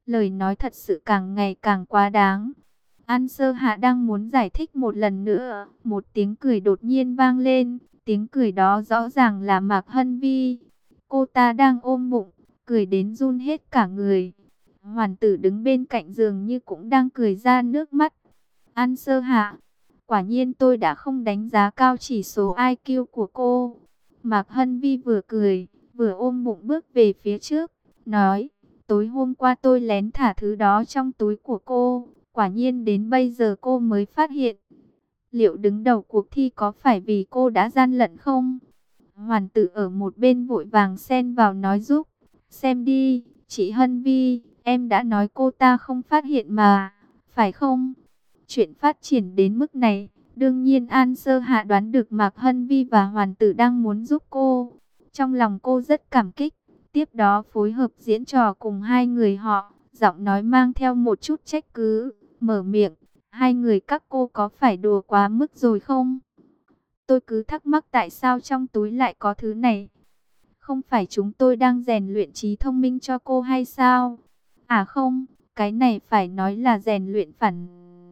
Lời nói thật sự càng ngày càng quá đáng. An Sơ Hạ đang muốn giải thích một lần nữa, một tiếng cười đột nhiên vang lên. Tiếng cười đó rõ ràng là Mạc Hân Vi. Cô ta đang ôm bụng, cười đến run hết cả người. Hoàn tử đứng bên cạnh giường như cũng đang cười ra nước mắt. An Sơ Hạ, quả nhiên tôi đã không đánh giá cao chỉ số IQ của cô. Mạc Hân Vi vừa cười, vừa ôm bụng bước về phía trước, nói, tối hôm qua tôi lén thả thứ đó trong túi của cô, quả nhiên đến bây giờ cô mới phát hiện. Liệu đứng đầu cuộc thi có phải vì cô đã gian lận không? Hoàn tử ở một bên vội vàng xen vào nói giúp. Xem đi, chị Hân Vi, em đã nói cô ta không phát hiện mà, phải không? Chuyện phát triển đến mức này, đương nhiên An Sơ Hạ đoán được Mạc Hân Vi và Hoàn tử đang muốn giúp cô. Trong lòng cô rất cảm kích, tiếp đó phối hợp diễn trò cùng hai người họ, giọng nói mang theo một chút trách cứ, mở miệng. Hai người các cô có phải đùa quá mức rồi không? Tôi cứ thắc mắc tại sao trong túi lại có thứ này. Không phải chúng tôi đang rèn luyện trí thông minh cho cô hay sao? À không, cái này phải nói là rèn luyện phản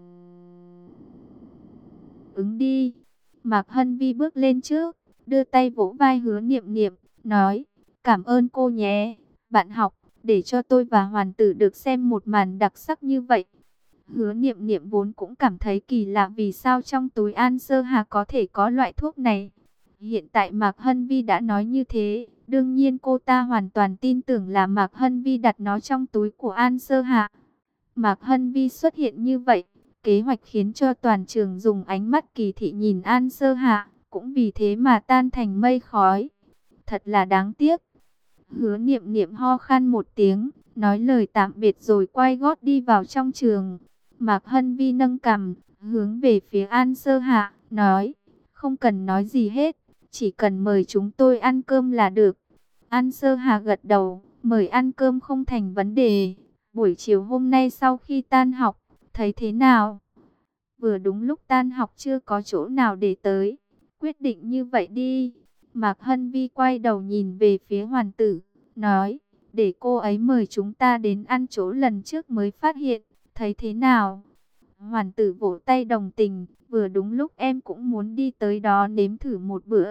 ứng đi. Mạc Hân Vi bước lên trước, đưa tay vỗ vai Hứa Niệm Niệm, nói, cảm ơn cô nhé, bạn học, để cho tôi và Hoàn tử được xem một màn đặc sắc như vậy. Hứa Niệm Niệm vốn cũng cảm thấy kỳ lạ vì sao trong túi An Sơ Hà có thể có loại thuốc này. Hiện tại Mạc Hân Vi đã nói như thế, đương nhiên cô ta hoàn toàn tin tưởng là Mạc Hân Vi đặt nó trong túi của An Sơ Hà. Mạc Hân Vi xuất hiện như vậy, kế hoạch khiến cho toàn trường dùng ánh mắt kỳ thị nhìn An Sơ Hạ, cũng vì thế mà tan thành mây khói. Thật là đáng tiếc. Hứa Niệm Niệm ho khan một tiếng, nói lời tạm biệt rồi quay gót đi vào trong trường. Mạc Hân Vi nâng cằm, hướng về phía An Sơ Hạ, nói, không cần nói gì hết, chỉ cần mời chúng tôi ăn cơm là được. An Sơ Hạ gật đầu, mời ăn cơm không thành vấn đề. Buổi chiều hôm nay sau khi tan học, thấy thế nào? Vừa đúng lúc tan học chưa có chỗ nào để tới. Quyết định như vậy đi. Mạc Hân Vi quay đầu nhìn về phía Hoàn tử, nói, để cô ấy mời chúng ta đến ăn chỗ lần trước mới phát hiện, thấy thế nào? Hoàn tử vỗ tay đồng tình, vừa đúng lúc em cũng muốn đi tới đó nếm thử một bữa.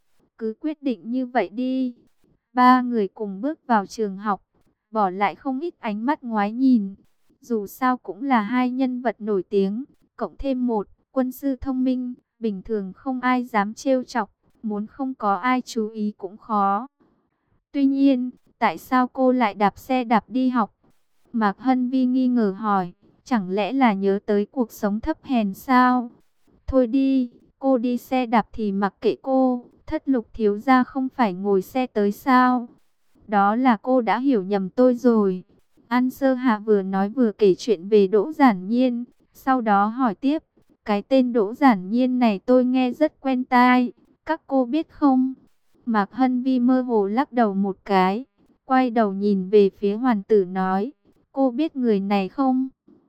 Cứ quyết định như vậy đi. Ba người cùng bước vào trường học, bỏ lại không ít ánh mắt ngoái nhìn. Dù sao cũng là hai nhân vật nổi tiếng, cộng thêm một quân sư thông minh, bình thường không ai dám trêu chọc, muốn không có ai chú ý cũng khó. Tuy nhiên, tại sao cô lại đạp xe đạp đi học? Mạc Hân Vi nghi ngờ hỏi, chẳng lẽ là nhớ tới cuộc sống thấp hèn sao? Thôi đi, cô đi xe đạp thì mặc kệ cô, Thất Lục thiếu gia không phải ngồi xe tới sao? Đó là cô đã hiểu nhầm tôi rồi. An Sơ Hạ vừa nói vừa kể chuyện về Đỗ Giản Nhiên, sau đó hỏi tiếp, cái tên Đỗ Giản Nhiên này tôi nghe rất quen tai, các cô biết không? Mạc Hân Vi mơ hồ lắc đầu một cái, quay đầu nhìn về phía Hoàn tử nói, cô biết người này không?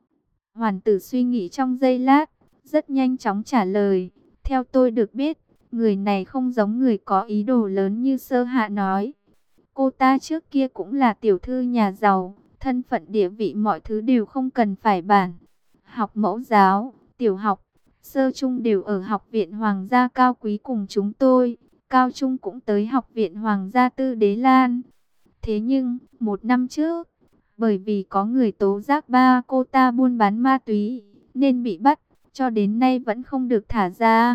Hoàn tử suy nghĩ trong giây lát, rất nhanh chóng trả lời, theo tôi được biết, người này không giống người có ý đồ lớn như Sơ Hạ nói. Cô ta trước kia cũng là tiểu thư nhà giàu, thân phận địa vị mọi thứ đều không cần phải bàn. Học mẫu giáo, tiểu học, sơ trung đều ở học viện Hoàng gia Cao Quý cùng chúng tôi, cao trung cũng tới học viện Hoàng gia Tư Đế Lan. Thế nhưng, một năm trước, bởi vì có người tố giác ba cô ta buôn bán ma túy, nên bị bắt, cho đến nay vẫn không được thả ra.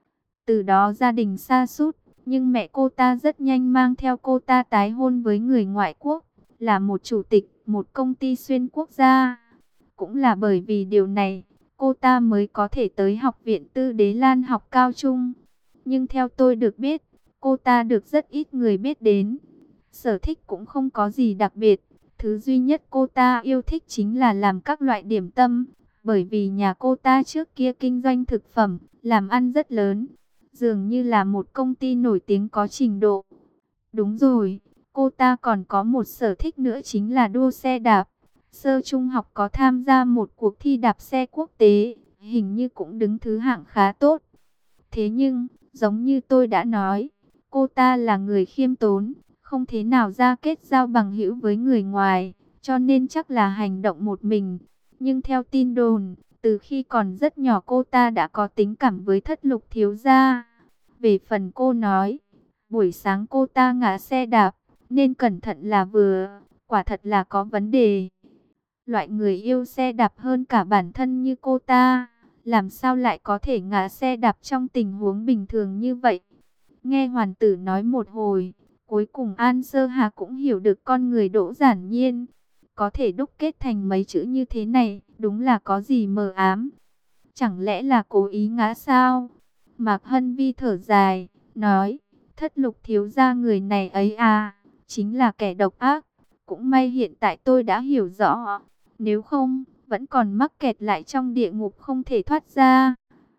Từ đó gia đình sa sút, nhưng mẹ cô ta rất nhanh mang theo cô ta tái hôn với người ngoại quốc, là một chủ tịch, một công ty xuyên quốc gia. Cũng là bởi vì điều này, cô ta mới có thể tới học viện Tư Đế Lan học cao trung. Nhưng theo tôi được biết, cô ta được rất ít người biết đến. Sở thích cũng không có gì đặc biệt. Thứ duy nhất cô ta yêu thích chính là làm các loại điểm tâm. Bởi vì nhà cô ta trước kia kinh doanh thực phẩm, làm ăn rất lớn. Dường như là một công ty nổi tiếng có trình độ. Đúng rồi, cô ta còn có một sở thích nữa chính là đua xe đạp. Sơ trung học có tham gia một cuộc thi đạp xe quốc tế, hình như cũng đứng thứ hạng khá tốt. Thế nhưng, giống như tôi đã nói, cô ta là người khiêm tốn, không thế nào ra kết giao bằng hữu với người ngoài, cho nên chắc là hành động một mình. Nhưng theo tin đồn, từ khi còn rất nhỏ cô ta đã có tính cảm với Thất Lục thiếu gia. Về phần cô nói, buổi sáng cô ta ngã xe đạp, nên cẩn thận là vừa, quả thật là có vấn đề. Loại người yêu xe đạp hơn cả bản thân như cô ta, làm sao lại có thể ngã xe đạp trong tình huống bình thường như vậy? Nghe hoàn tử nói một hồi, cuối cùng An Sơ Hà cũng hiểu được con người Đỗ Giản Nhiên. Có thể đúc kết thành mấy chữ như thế này, đúng là có gì mờ ám. Chẳng lẽ là cố ý ngã sao? Mạc Hân Vi thở dài, nói, Thất Lục thiếu gia người này ấy à, chính là kẻ độc ác. Cũng may hiện tại tôi đã hiểu rõ, nếu không, vẫn còn mắc kẹt lại trong địa ngục không thể thoát ra.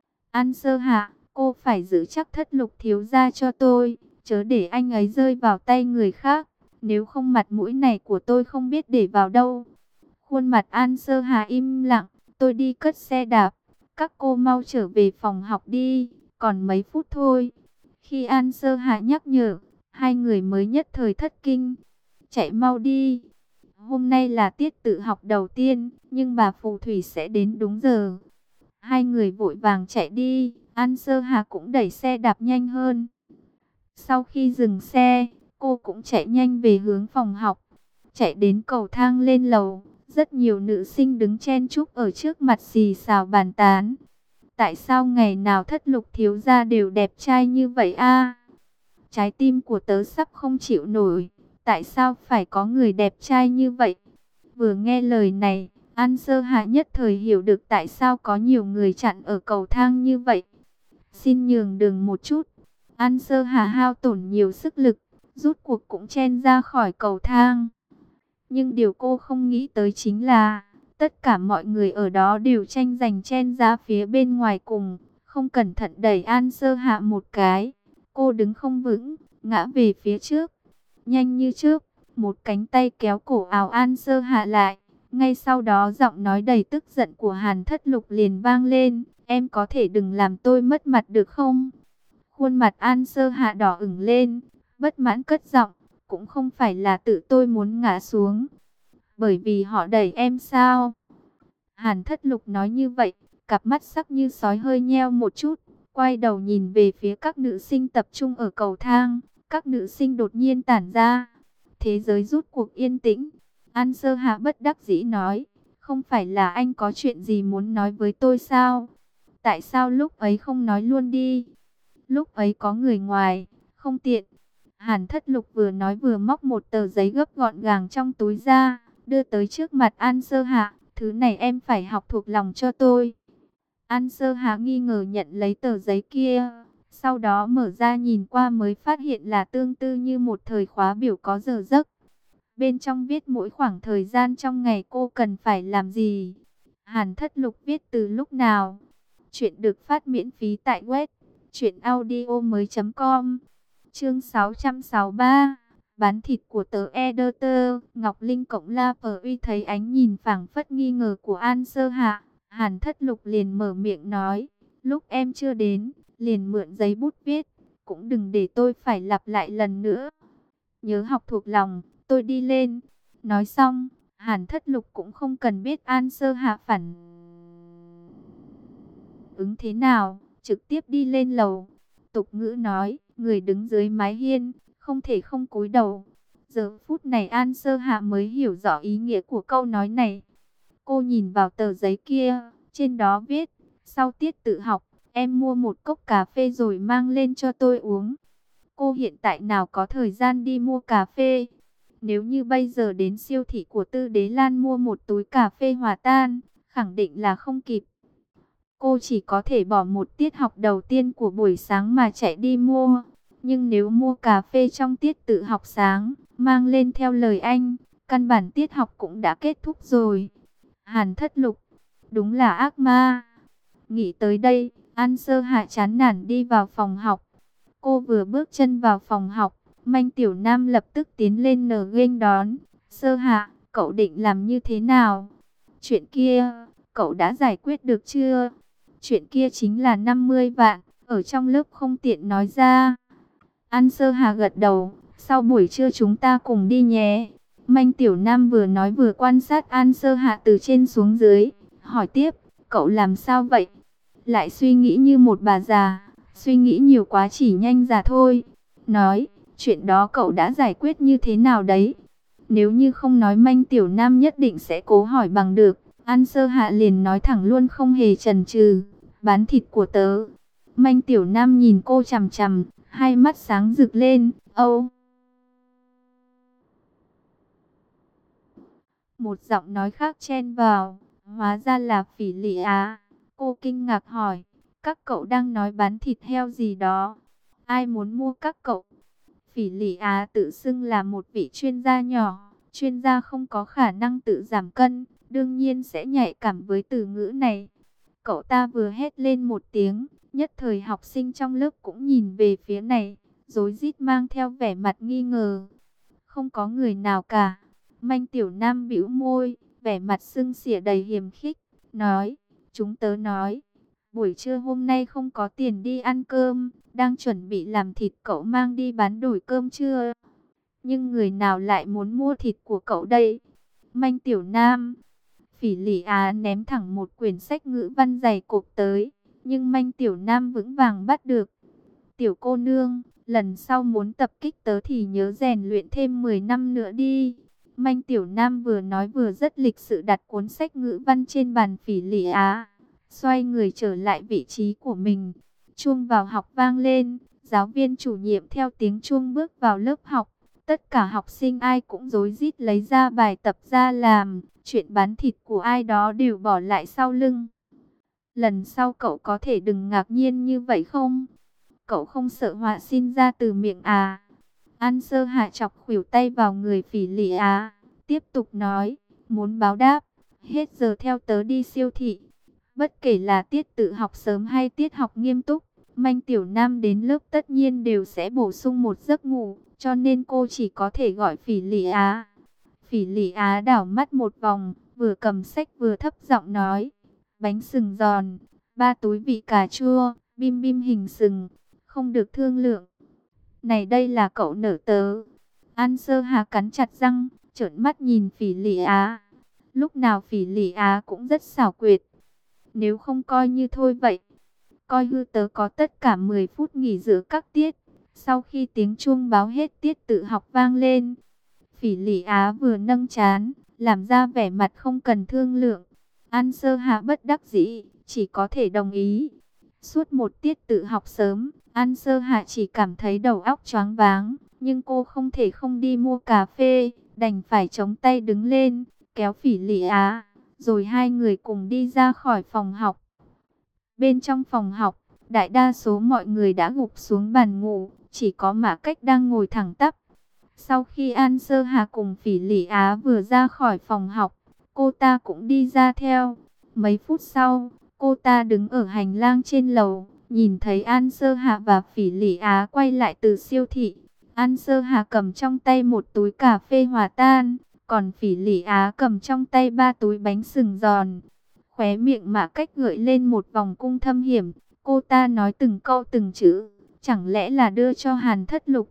An Sơ Hạ, cô phải giữ chắc Thất Lục thiếu gia cho tôi, chớ để anh ấy rơi vào tay người khác, nếu không mặt mũi này của tôi không biết để vào đâu. Khuôn mặt An Sơ Hà im lặng, tôi đi cất xe đạp, các cô mau trở về phòng học đi, còn mấy phút thôi. Khi An Sơ Hà nhắc nhở, hai người mới nhất thời thất kinh, chạy mau đi. Hôm nay là tiết tự học đầu tiên, nhưng bà phù thủy sẽ đến đúng giờ. Hai người vội vàng chạy đi, An Sơ Hà cũng đẩy xe đạp nhanh hơn. Sau khi dừng xe, cô cũng chạy nhanh về hướng phòng học. Chạy đến cầu thang lên lầu, rất nhiều nữ sinh đứng chen chúc ở trước mặt xì xào bàn tán. Tại sao ngày nào Thất Lục thiếu gia đều đẹp trai như vậy a? Trái tim của tớ sắp không chịu nổi. Tại sao phải có người đẹp trai như vậy? Vừa nghe lời này, An Sơ Hạ nhất thời hiểu được tại sao có nhiều người chặn ở cầu thang như vậy. Xin nhường đường một chút. An Sơ Hạ hao tổn nhiều sức lực, rút cuộc cũng chen ra khỏi cầu thang. Nhưng điều cô không nghĩ tới chính là, tất cả mọi người ở đó đều tranh giành chen ra phía bên ngoài cùng, không cẩn thận đẩy An Sơ Hạ một cái. Cô đứng không vững, ngã về phía trước. Nhanh như trước, một cánh tay kéo cổ áo An Sơ Hạ lại. Ngay sau đó giọng nói đầy tức giận của Hàn Thất Lục liền vang lên, em có thể đừng làm tôi mất mặt được không? Khuôn mặt An Sơ Hạ đỏ ửng lên, bất mãn cất giọng, cũng không phải là tự tôi muốn ngã xuống, bởi vì họ đẩy em sao? Hàn Thất Lục nói như vậy, cặp mắt sắc như sói hơi nheo một chút, quay đầu nhìn về phía các nữ sinh tập trung ở cầu thang. Các nữ sinh đột nhiên tản ra, thế giới rút cuộc yên tĩnh. An Sơ Hạ bất đắc dĩ nói, không phải là anh có chuyện gì muốn nói với tôi sao? Tại sao lúc ấy không nói luôn đi? Lúc ấy có người ngoài, không tiện. Hàn Thất Lục vừa nói vừa móc một tờ giấy gấp gọn gàng trong túi ra, đưa tới trước mặt An Sơ Hạ. Thứ này em phải học thuộc lòng cho tôi. An Sơ Hạ nghi ngờ nhận lấy tờ giấy kia, sau đó mở ra nhìn qua mới phát hiện là tương tự như một thời khóa biểu có giờ giấc. Bên trong viết mỗi khoảng thời gian trong ngày cô cần phải làm gì. Hàn Thất Lục viết từ lúc nào. Chuyện được phát miễn phí tại web truyệnaudiomoi.com. Chương 663. Bán thịt của tớ Editor. Ngọc Linh cộng La Phở Uy thấy ánh nhìn phảng phất nghi ngờ của An Sơ Hạ. Hàn Thất Lục liền mở miệng nói, lúc em chưa đến, liền mượn giấy bút viết, cũng đừng để tôi phải lặp lại lần nữa. Nhớ học thuộc lòng, tôi đi lên. Nói xong, Hàn Thất Lục cũng không cần biết An Sơ Hạ phản ứng thế nào, trực tiếp đi lên lầu. Tục ngữ nói, người đứng dưới mái hiên, không thể không cúi đầu. Giờ phút này An Sơ Hạ mới hiểu rõ ý nghĩa của câu nói này. Cô nhìn vào tờ giấy kia, trên đó viết, sau tiết tự học, em mua một cốc cà phê rồi mang lên cho tôi uống. Cô hiện tại nào có thời gian đi mua cà phê. Nếu như bây giờ đến siêu thị của Tư Đế Lan mua một túi cà phê hòa tan, khẳng định là không kịp. Cô chỉ có thể bỏ một tiết học đầu tiên của buổi sáng mà chạy đi mua. Nhưng nếu mua cà phê trong tiết tự học sáng, mang lên theo lời anh, căn bản tiết học cũng đã kết thúc rồi. Hàn Thất Lục, đúng là ác ma. Nghĩ tới đây, An Sơ Hạ chán nản đi vào phòng học. Cô vừa bước chân vào phòng học, Manh Tiểu Nam lập tức tiến lên nở nghênh đón. Sơ Hạ, cậu định làm như thế nào? Chuyện kia, cậu đã giải quyết được chưa? Chuyện kia chính là 50 vạn, ở trong lớp không tiện nói ra. An Sơ Hà gật đầu, sau buổi trưa chúng ta cùng đi nhé. Manh Tiểu Nam vừa nói vừa quan sát An Sơ Hạ từ trên xuống dưới, hỏi tiếp, cậu làm sao vậy? Lại suy nghĩ như một bà già, suy nghĩ nhiều quá chỉ nhanh già thôi. Nói, chuyện đó cậu đã giải quyết như thế nào đấy? Nếu như không nói Manh Tiểu Nam nhất định sẽ cố hỏi bằng được. An Sơ Hạ liền nói thẳng luôn không hề chần chừ, bán thịt của tớ. Manh Tiểu Nam nhìn cô chằm chằm, hai mắt sáng rực lên, Âu. Một giọng nói khác chen vào, hóa ra là Phỉ Lị Á. Cô kinh ngạc hỏi, các cậu đang nói bán thịt heo gì đó? Ai muốn mua các cậu? Phỉ Lị Á tự xưng là một vị chuyên gia nhỏ, chuyên gia không có khả năng tự giảm cân, đương nhiên sẽ nhạy cảm với từ ngữ này. Cậu ta vừa hét lên một tiếng, nhất thời học sinh trong lớp cũng nhìn về phía này, rối rít mang theo vẻ mặt nghi ngờ. Không có người nào cả. Manh Tiểu Nam bĩu môi, vẻ mặt sưng xỉa đầy hiềm khích, nói, chúng tớ nói, buổi trưa hôm nay không có tiền đi ăn cơm, đang chuẩn bị làm thịt cậu mang đi bán đổi cơm trưa. Nhưng người nào lại muốn mua thịt của cậu đây? Manh Tiểu Nam. Phỉ Lị Á ném thẳng một quyển sách ngữ văn dày cộp tới, nhưng Manh Tiểu Nam vững vàng bắt được. Tiểu cô nương, lần sau muốn tập kích tớ thì nhớ rèn luyện thêm 10 năm nữa đi. Manh Tiểu Nam vừa nói vừa rất lịch sự đặt cuốn sách ngữ văn trên bàn Phỉ Lị Á, xoay người trở lại vị trí của mình. Chuông vào học vang lên, giáo viên chủ nhiệm theo tiếng chuông bước vào lớp học. Tất cả học sinh ai cũng rối rít lấy ra bài tập ra làm, chuyện bán thịt của ai đó đều bỏ lại sau lưng. Lần sau cậu có thể đừng ngạc nhiên như vậy không? Cậu không sợ họa sinh ra từ miệng à? An Sơ Hạ chọc khuỷu tay vào người Phỉ Lị Á, tiếp tục nói, muốn báo đáp, hết giờ theo tớ đi siêu thị. Bất kể là tiết tự học sớm hay tiết học nghiêm túc, Manh Tiểu Nam đến lớp tất nhiên đều sẽ bổ sung một giấc ngủ, cho nên cô chỉ có thể gọi Phỉ Lị Á. Phỉ Lị Á đảo mắt một vòng, vừa cầm sách vừa thấp giọng nói, bánh sừng giòn, 3 túi vị cà chua, bim bim hình sừng, không được thương lượng. Này đây là cậu nở tớ. An Sơ Hà cắn chặt răng, trợn mắt nhìn Phỉ Lị Á. Lúc nào Phỉ Lị Á cũng rất xảo quyệt. Nếu không coi như thôi vậy, coi hư tớ có tất cả 10 phút nghỉ giữa các tiết. Sau khi tiếng chuông báo hết tiết tự học vang lên, Phỉ Lị Á vừa nâng trán, làm ra vẻ mặt không cần thương lượng. An Sơ Hà bất đắc dĩ, chỉ có thể đồng ý. Suốt một tiết tự học sớm, An Sơ Hạ chỉ cảm thấy đầu óc choáng váng, nhưng cô không thể không đi mua cà phê, đành phải chống tay đứng lên, kéo Phỉ Lị Á, rồi hai người cùng đi ra khỏi phòng học. Bên trong phòng học, đại đa số mọi người đã gục xuống bàn ngủ, chỉ có Mã Cách đang ngồi thẳng tắp. Sau khi An Sơ Hà cùng Phỉ Lị Á vừa ra khỏi phòng học, cô ta cũng đi ra theo. Mấy phút sau, cô ta đứng ở hành lang trên lầu, nhìn thấy An Sơ Hạ và Phỉ Lị Á quay lại từ siêu thị. An Sơ Hạ cầm trong tay một túi cà phê hòa tan, còn Phỉ Lị Á cầm trong tay 3 túi bánh sừng giòn. Khóe miệng Mã Cách gợi lên một vòng cung thâm hiểm, cô ta nói từng câu từng chữ, chẳng lẽ là đưa cho Hàn Thất Lục.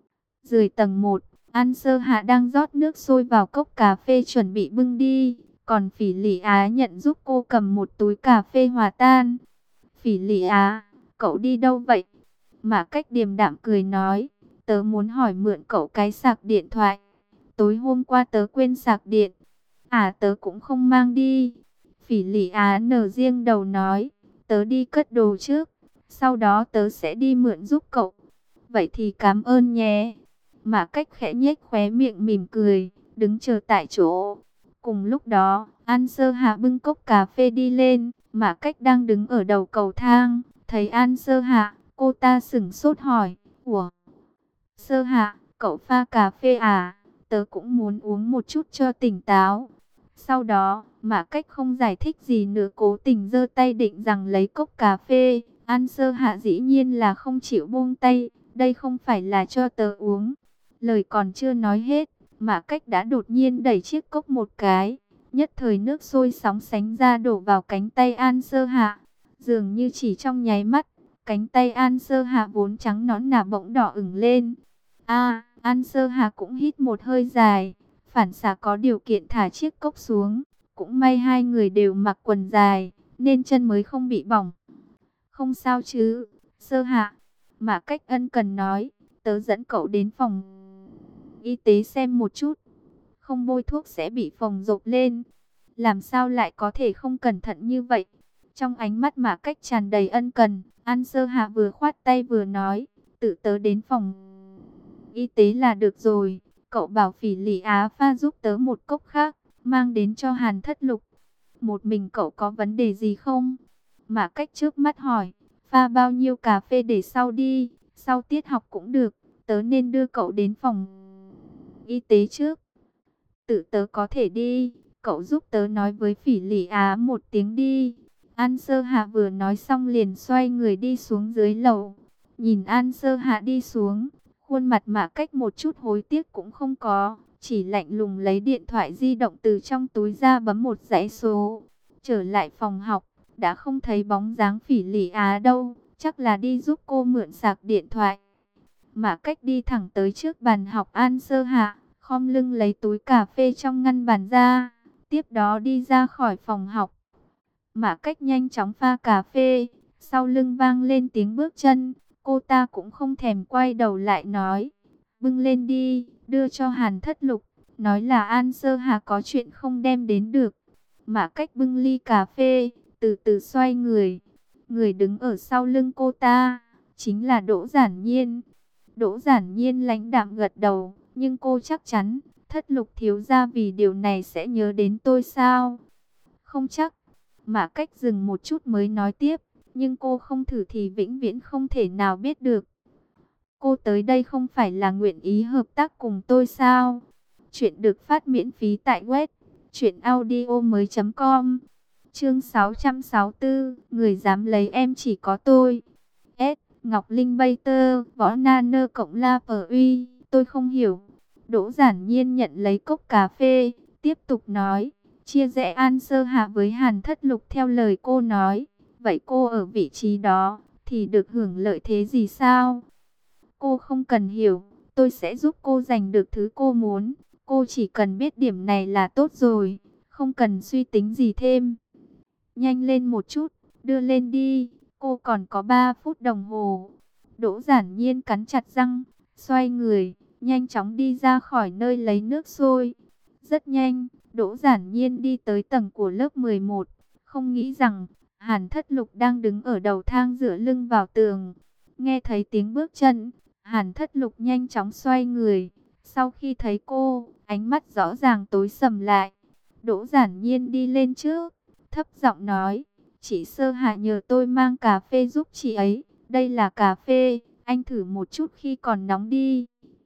Dưới tầng 1, An Sơ Hạ đang rót nước sôi vào cốc cà phê chuẩn bị bưng đi, còn Phỉ Lị Á nhận giúp cô cầm một túi cà phê hòa tan. Phỉ Lị Á, cậu đi đâu vậy? Mã Cách điềm đạm cười nói, tớ muốn hỏi mượn cậu cái sạc điện thoại. Tối hôm qua tớ quên sạc điện. À tớ cũng không mang đi. Phỉ Lị Á nở riêng đầu nói, tớ đi cất đồ trước, sau đó tớ sẽ đi mượn giúp cậu. Vậy thì cảm ơn nhé. Mã Cách khẽ nhếch khóe miệng mỉm cười, đứng chờ tại chỗ. Cùng lúc đó, An Sơ Hạ bưng cốc cà phê đi lên, Mã Cách đang đứng ở đầu cầu thang, thấy An Sơ Hạ, cô ta sửng sốt hỏi, ủa? Sơ Hạ, cậu pha cà phê à? Tớ cũng muốn uống một chút cho tỉnh táo. Sau đó, Mã Cách không giải thích gì nữa, cố tình giơ tay định rằng lấy cốc cà phê. An Sơ Hạ dĩ nhiên là không chịu buông tay, đây không phải là cho tớ uống. Lời còn chưa nói hết, Mã Cách đã đột nhiên đẩy chiếc cốc một cái, nhất thời nước sôi sóng sánh ra đổ vào cánh tay An Sơ Hạ. Dường như chỉ trong nháy mắt, cánh tay An Sơ Hạ vốn trắng nõn nà bỗng đỏ ửng lên. An Sơ Hạ cũng hít một hơi dài, phản xạ có điều kiện thả chiếc cốc xuống. Cũng may hai người đều mặc quần dài, nên chân mới không bị bỏng. Không sao chứ, Sơ Hạ. Mã Cách ân cần nói, tớ dẫn cậu đến phòng y tế xem một chút. Không bôi thuốc sẽ bị phồng rộp lên. Làm sao lại có thể không cẩn thận như vậy? Trong ánh mắt Mã Cách tràn đầy ân cần, An Sơ Hạ vừa khoát tay vừa nói, tự tớ đến phòng y tế là được rồi. Cậu bảo Phỉ Lị Á pha giúp tớ một cốc khác, mang đến cho Hàn Thất Lục. Một mình cậu có vấn đề gì không? Mã Cách trước mắt hỏi, pha bao nhiêu cà phê để sau đi, sau tiết học cũng được, tớ nên đưa cậu đến phòng y tế trước. Tự tớ có thể đi, cậu giúp tớ nói với Phỉ Lị Á một tiếng đi. An Sơ Hạ vừa nói xong liền xoay người đi xuống dưới lầu. Nhìn An Sơ Hạ đi xuống, khuôn mặt Mã Cách một chút hối tiếc cũng không có, chỉ lạnh lùng lấy điện thoại di động từ trong túi ra bấm một dãy số. Trở lại phòng học, đã không thấy bóng dáng Phỉ Lị Á đâu, chắc là đi giúp cô mượn sạc điện thoại. Mã Cách đi thẳng tới trước bàn học An Sơ Hạ, khom lưng lấy túi cà phê trong ngăn bàn ra, tiếp đó đi ra khỏi phòng học. Mã Cách nhanh chóng pha cà phê, sau lưng vang lên tiếng bước chân, cô ta cũng không thèm quay đầu lại nói, bưng lên đi, đưa cho Hàn Thất Lục, nói là An Sơ Hạ có chuyện không đem đến được. Mã Cách bưng ly cà phê, từ từ xoay người, người đứng ở sau lưng cô ta, chính là Đỗ Giản Nhiên. Đỗ Giản Nhiên lãnh đạm gật đầu, nhưng cô chắc chắn, Thất Lục thiếu gia vì điều này sẽ nhớ đến tôi sao? Không chắc. Mã Cách dừng một chút mới nói tiếp, nhưng cô không thử thì vĩnh viễn không thể nào biết được. Cô tới đây không phải là nguyện ý hợp tác cùng tôi sao? Chuyện được phát miễn phí tại web truyệnaudiomoi.com. Chương 664, người dám lấy em chỉ có tôi. S. Ngọc Linh Bay Tơ, Võ Na Nơ Cộng La Pờ Uy, tôi không hiểu. Đỗ Giản Nhiên nhận lấy cốc cà phê, tiếp tục nói, chia rẽ An Sơ Hạ với Hàn Thất Lục theo lời cô nói. Vậy cô ở vị trí đó, thì được hưởng lợi thế gì sao? Cô không cần hiểu, tôi sẽ giúp cô giành được thứ cô muốn. Cô chỉ cần biết điểm này là tốt rồi, không cần suy tính gì thêm. Nhanh lên một chút, đưa lên đi, cô còn có 3 phút đồng hồ. Đỗ Giản Nhiên cắn chặt răng, xoay người, nhanh chóng đi ra khỏi nơi lấy nước sôi. Rất nhanh, Đỗ Giản Nhiên đi tới tầng của lớp 11, không nghĩ rằng Hàn Thất Lục đang đứng ở đầu thang dựa lưng vào tường. Nghe thấy tiếng bước chân, Hàn Thất Lục nhanh chóng xoay người. Sau khi thấy cô, ánh mắt rõ ràng tối sầm lại. Đỗ Giản Nhiên đi lên trước, thấp giọng nói, chị Sơ Hạ nhờ tôi mang cà phê giúp chị ấy. Đây là cà phê, anh thử một chút khi còn nóng đi.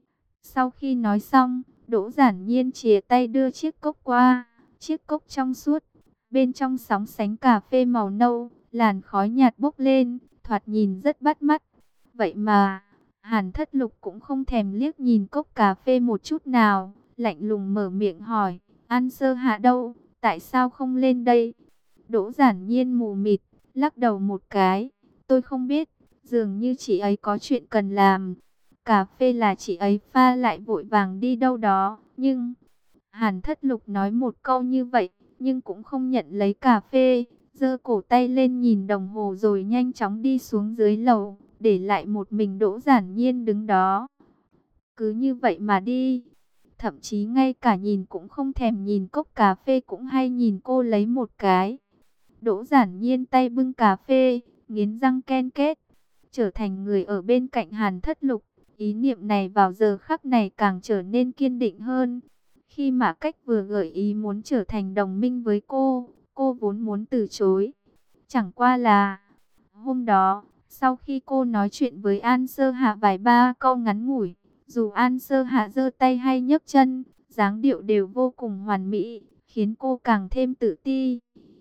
Sau khi nói xong, Đỗ Giản Nhiên chìa tay đưa chiếc cốc qua. Chiếc cốc trong suốt, bên trong sóng sánh cà phê màu nâu, làn khói nhạt bốc lên, thoạt nhìn rất bắt mắt. Vậy mà, Hàn Thất Lục cũng không thèm liếc nhìn cốc cà phê một chút nào, lạnh lùng mở miệng hỏi, An Sơ Hạ đâu, tại sao không lên đây? Đỗ Giản Nhiên mù mịt, lắc đầu một cái, tôi không biết, dường như chị ấy có chuyện cần làm. Cà phê là chị ấy pha lại vội vàng đi đâu đó, nhưng... Hàn Thất Lục nói một câu như vậy, nhưng cũng không nhận lấy cà phê, giơ cổ tay lên nhìn đồng hồ rồi nhanh chóng đi xuống dưới lầu, để lại một mình Đỗ Giản Nhiên đứng đó. Cứ như vậy mà đi, thậm chí ngay cả nhìn cũng không thèm nhìn cốc cà phê cũng hay nhìn cô lấy một cái. Đỗ Giản Nhiên tay bưng cà phê, nghiến răng ken két, trở thành người ở bên cạnh Hàn Thất Lục. Ý niệm này vào giờ khắc này càng trở nên kiên định hơn. Khi Mã Cách vừa gợi ý muốn trở thành đồng minh với cô vốn muốn từ chối. Chẳng qua là, hôm đó, sau khi cô nói chuyện với An Sơ Hạ vài ba câu ngắn ngủi, dù An Sơ Hạ giơ tay hay nhấc chân, dáng điệu đều vô cùng hoàn mỹ, khiến cô càng thêm tự ti.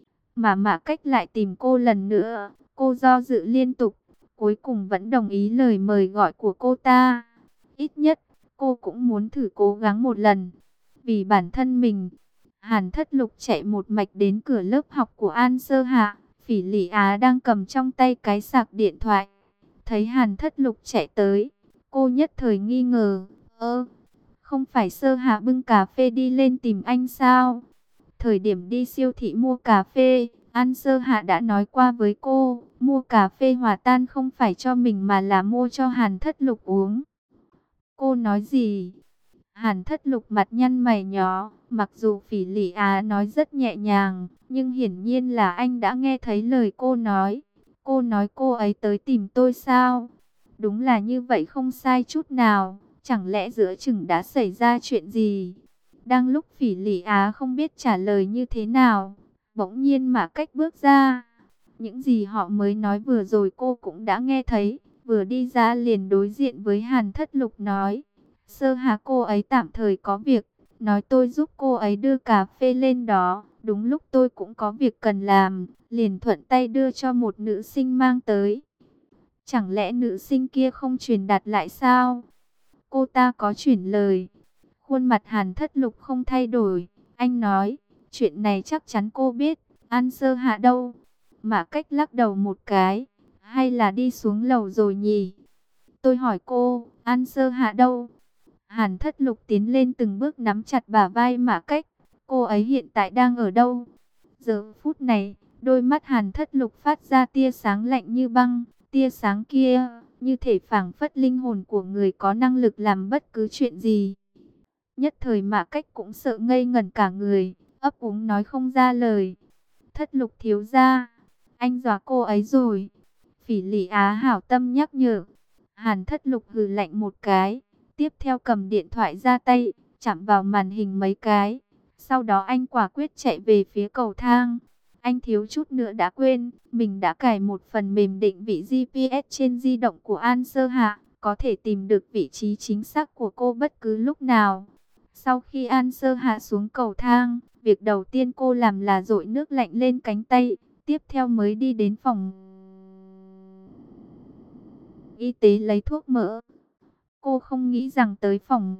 Mà Mã Cách lại tìm cô lần nữa, cô do dự liên tục, cuối cùng vẫn đồng ý lời mời gọi của cô ta. Ít nhất, cô cũng muốn thử cố gắng một lần. Vì bản thân mình, Hàn Thất Lục chạy một mạch đến cửa lớp học của An Sơ Hạ. Phỉ Lị Á đang cầm trong tay cái sạc điện thoại. Thấy Hàn Thất Lục chạy tới, cô nhất thời nghi ngờ. Không phải Sơ Hạ bưng cà phê đi lên tìm anh sao? Thời điểm đi siêu thị mua cà phê, An Sơ Hạ đã nói qua với cô, mua cà phê hòa tan không phải cho mình mà là mua cho Hàn Thất Lục uống. Cô nói gì? Hàn Thất Lục mặt nhăn mày nhó, mặc dù Phỉ Lị Á nói rất nhẹ nhàng, nhưng hiển nhiên là anh đã nghe thấy lời cô nói. Cô nói cô ấy tới tìm tôi sao? Đúng là như vậy không sai chút nào, chẳng lẽ giữa chừng đã xảy ra chuyện gì? Đang lúc Phỉ Lị Á không biết trả lời như thế nào, bỗng nhiên Mã Cách bước ra. Những gì họ mới nói vừa rồi cô cũng đã nghe thấy, vừa đi ra liền đối diện với Hàn Thất Lục nói. Sơ Hà cô ấy tạm thời có việc, nói tôi giúp cô ấy đưa cà phê lên đó. Đúng lúc tôi cũng có việc cần làm, liền thuận tay đưa cho một nữ sinh mang tới. Chẳng lẽ nữ sinh kia không truyền đạt lại sao? Cô ta có chuyển lời. Khuôn mặt Hàn Thất Lục không thay đổi. Anh nói, chuyện này chắc chắn cô biết. An Sơ Hạ đâu? Mã Cách lắc đầu một cái. Hay là đi xuống lầu rồi nhỉ? Tôi hỏi cô, An Sơ Hạ đâu? Hàn Thất Lục tiến lên từng bước nắm chặt bả vai Mã Cách. Cô ấy hiện tại đang ở đâu? Giờ phút này, đôi mắt Hàn Thất Lục phát ra tia sáng lạnh như băng. Tia sáng kia, như thể phảng phất linh hồn của người có năng lực làm bất cứ chuyện gì. Nhất thời Mã Cách cũng sợ ngây ngẩn cả người, ấp úng nói không ra lời. Thất Lục thiếu gia, anh dọa cô ấy rồi. Phỉ Lị Á hảo tâm nhắc nhở. Hàn Thất Lục hừ lạnh một cái, tiếp theo cầm điện thoại ra tay, chạm vào màn hình mấy cái. Sau đó anh quả quyết chạy về phía cầu thang. Anh thiếu chút nữa đã quên, mình đã cài một phần mềm định vị GPS trên di động của An Sơ Hạ, có thể tìm được vị trí chính xác của cô bất cứ lúc nào. Sau khi An Sơ Hạ xuống cầu thang, việc đầu tiên cô làm là dội nước lạnh lên cánh tay, tiếp theo mới đi đến phòng y tế lấy thuốc mỡ. Cô không nghĩ rằng tới phòng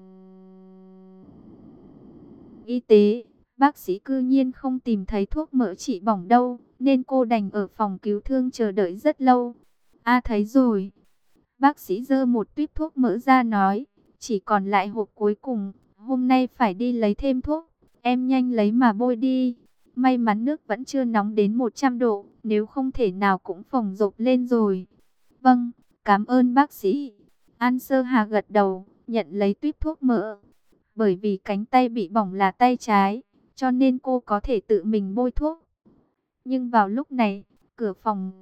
y tế, bác sĩ cư nhiên không tìm thấy thuốc mỡ trị bỏng đâu, nên cô đành ở phòng cứu thương chờ đợi rất lâu. Thấy rồi. Bác sĩ giơ một tuýp thuốc mỡ ra nói, chỉ còn lại hộp cuối cùng, hôm nay phải đi lấy thêm thuốc, em nhanh lấy mà bôi đi. May mắn nước vẫn chưa nóng đến 100 độ, nếu không thể nào cũng phồng rộp lên rồi. Vâng, cảm ơn bác sĩ. An Sơ Hà gật đầu, nhận lấy tuýp thuốc mỡ. Bởi vì cánh tay bị bỏng là tay trái, cho nên cô có thể tự mình bôi thuốc. Nhưng vào lúc này, cửa phòng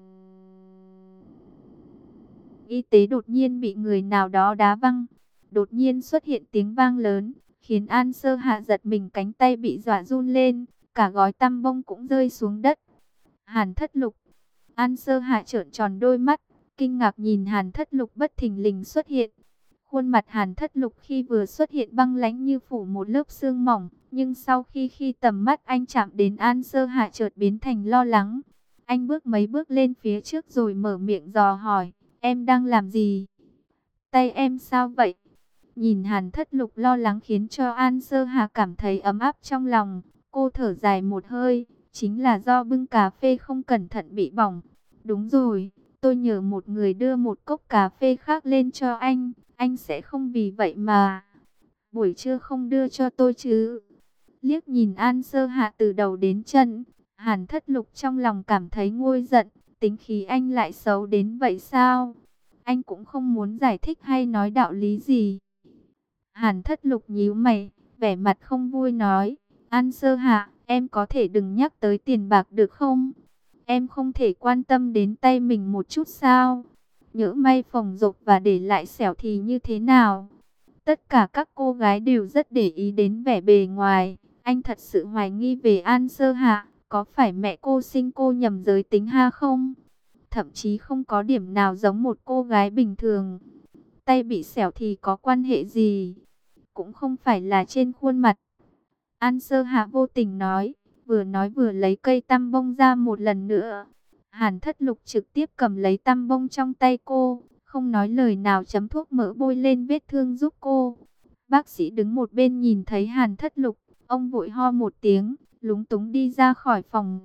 y tế đột nhiên bị người nào đó đá văng. Đột nhiên xuất hiện tiếng vang lớn, khiến An Sơ Hạ giật mình, cánh tay bị dọa run lên, cả gói tăm bông cũng rơi xuống đất. Hàn Thất Lục. An Sơ Hạ trợn tròn đôi mắt, kinh ngạc nhìn Hàn Thất Lục bất thình lình xuất hiện. Khuôn mặt Hàn Thất Lục khi vừa xuất hiện băng lãnh như phủ một lớp sương mỏng, nhưng sau khi tầm mắt anh chạm đến An Sơ Hạ chợt biến thành lo lắng. Anh bước mấy bước lên phía trước rồi mở miệng dò hỏi, em đang làm gì? Tay em sao vậy? Nhìn Hàn Thất Lục lo lắng khiến cho An Sơ Hà cảm thấy ấm áp trong lòng. Cô thở dài một hơi, chính là do bưng cà phê không cẩn thận bị bỏng. Đúng rồi, tôi nhờ một người đưa một cốc cà phê khác lên cho anh sẽ không vì vậy mà buổi trưa không đưa cho tôi chứ? Liếc nhìn An Sơ Hạ từ đầu đến chân, Hàn Thất Lục trong lòng cảm thấy nguôi giận, tính khí anh lại xấu đến vậy sao? Anh cũng không muốn giải thích hay nói đạo lý gì. Hàn Thất Lục nhíu mày, vẻ mặt không vui nói, An Sơ Hạ, em có thể đừng nhắc tới tiền bạc được không? Em không thể quan tâm đến tay mình một chút sao? Nhỡ may phồng rộp và để lại sẹo thì như thế nào? Tất cả các cô gái đều rất để ý đến vẻ bề ngoài. Anh thật sự hoài nghi về An Sơ Hạ, có phải mẹ cô sinh cô nhầm giới tính ha không? Thậm chí không có điểm nào giống một cô gái bình thường. Tay bị sẹo thì có quan hệ gì? Cũng không phải là trên khuôn mặt. An Sơ Hạ vô tình nói vừa lấy cây tăm bông ra một lần nữa. Hàn Thất Lục trực tiếp cầm lấy tăm bông trong tay cô, không nói lời nào chấm thuốc mỡ bôi lên vết thương giúp cô. Bác sĩ đứng một bên nhìn thấy Hàn Thất Lục, ông vội ho một tiếng, lúng túng đi ra khỏi phòng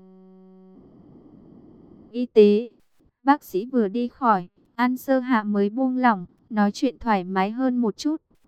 y tế. Bác sĩ vừa đi khỏi, An Sơ Hạ mới buông lỏng, nói chuyện thoải mái hơn một chút.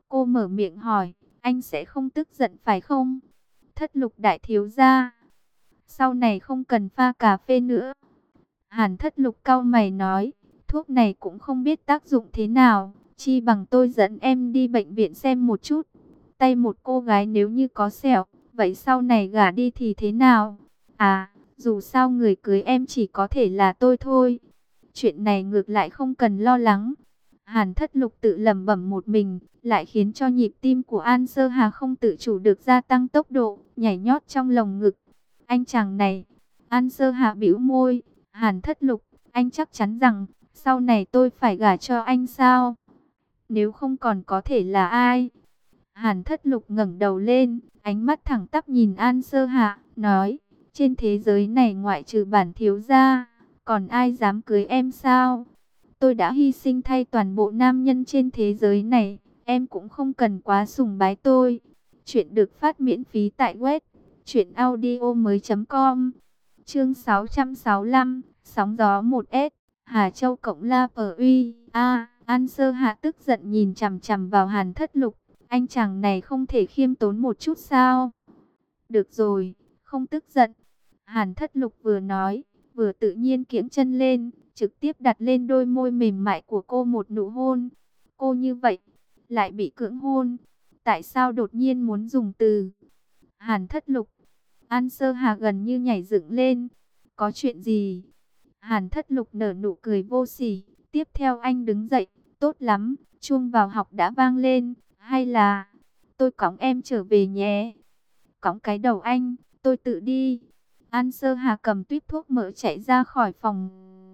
Cô mở miệng hỏi, anh sẽ không tức giận phải không? Thất Lục đại thiếu gia, sau này không cần pha cà phê nữa. Hàn Thất Lục cau mày nói, thuốc này cũng không biết tác dụng thế nào, chi bằng tôi dẫn em đi bệnh viện xem một chút. Tay một cô gái nếu như có sẹo, vậy sau này gả đi thì thế nào? À, dù sao người cưới em chỉ có thể là tôi thôi. Chuyện này ngược lại không cần lo lắng. Hàn Thất Lục tự lẩm bẩm một mình, lại khiến cho nhịp tim của An Sơ Hà không tự chủ được gia tăng tốc độ, nhảy nhót trong lồng ngực. Anh chàng này, An Sơ Hà bĩu môi, Hàn Thất Lục, anh chắc chắn rằng sau này tôi phải gả cho anh sao? Nếu không còn có thể là ai? Hàn Thất Lục ngẩng đầu lên, ánh mắt thẳng tắp nhìn An Sơ Hạ, nói, trên thế giới này ngoại trừ bản thiếu gia, còn ai dám cưới em sao? Tôi đã hy sinh thay toàn bộ nam nhân trên thế giới này, em cũng không cần quá sùng bái tôi. Chuyện được phát miễn phí tại web truyệnaudiomoi.com. Chương 665, sóng gió 1S, Hà Châu cộng La Pờ Uy. An Sơ Hạ tức giận nhìn chằm chằm vào Hàn Thất Lục, anh chàng này không thể khiêm tốn một chút sao? Được rồi, không tức giận. Hàn Thất Lục vừa nói, vừa tự nhiên kiễng chân lên, trực tiếp đặt lên đôi môi mềm mại của cô một nụ hôn. Cô như vậy, lại bị cưỡng hôn. Tại sao đột nhiên muốn dùng từ Hàn Thất Lục? An Sơ Hà gần như nhảy dựng lên. Có chuyện gì? Hàn Thất Lục nở nụ cười vô sỉ. Tiếp theo anh đứng dậy. Tốt lắm, chuông vào học đã vang lên. Hay là tôi cõng em trở về nhé? Cõng cái đầu anh, tôi tự đi. An Sơ Hà cầm tuýp thuốc mỡ chạy ra khỏi phòng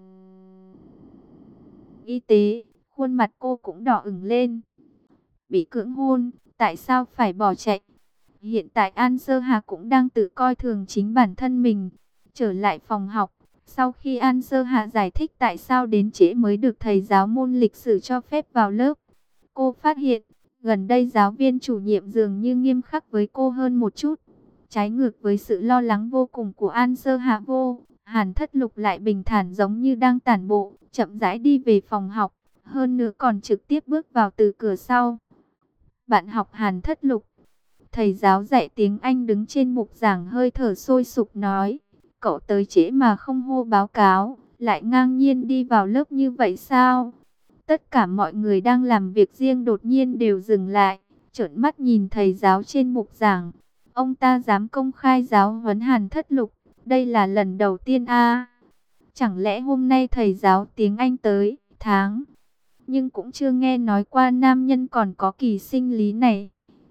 y tế. Khuôn mặt cô cũng đỏ ửng lên. Bị cưỡng hôn, tại sao phải bỏ chạy? Hiện tại An Sơ Hà cũng đang tự coi thường chính bản thân mình. Trở lại phòng học, sau khi An Sơ Hà giải thích tại sao đến trễ mới được thầy giáo môn lịch sử cho phép vào lớp, cô phát hiện, gần đây giáo viên chủ nhiệm dường như nghiêm khắc với cô hơn một chút. Trái ngược với sự lo lắng vô cùng của An Sơ Hạ Hàn Thất Lục lại bình thản giống như đang tản bộ, chậm rãi đi về phòng học, hơn nữa còn trực tiếp bước vào từ cửa sau. Bạn học Hàn Thất Lục, thầy giáo dạy tiếng Anh đứng trên bục giảng hơi thở sôi sục nói, cậu tới trễ mà không hô báo cáo, lại ngang nhiên đi vào lớp như vậy sao? Tất cả mọi người đang làm việc riêng đột nhiên đều dừng lại, trợn mắt nhìn thầy giáo trên bục giảng. Ông ta dám công khai giáo huấn Hàn Thất Lục, đây là lần đầu tiên a? Chẳng lẽ hôm nay thầy giáo tiếng Anh tới, tháng, nhưng cũng chưa nghe nói qua nam nhân còn có kỳ sinh lý này.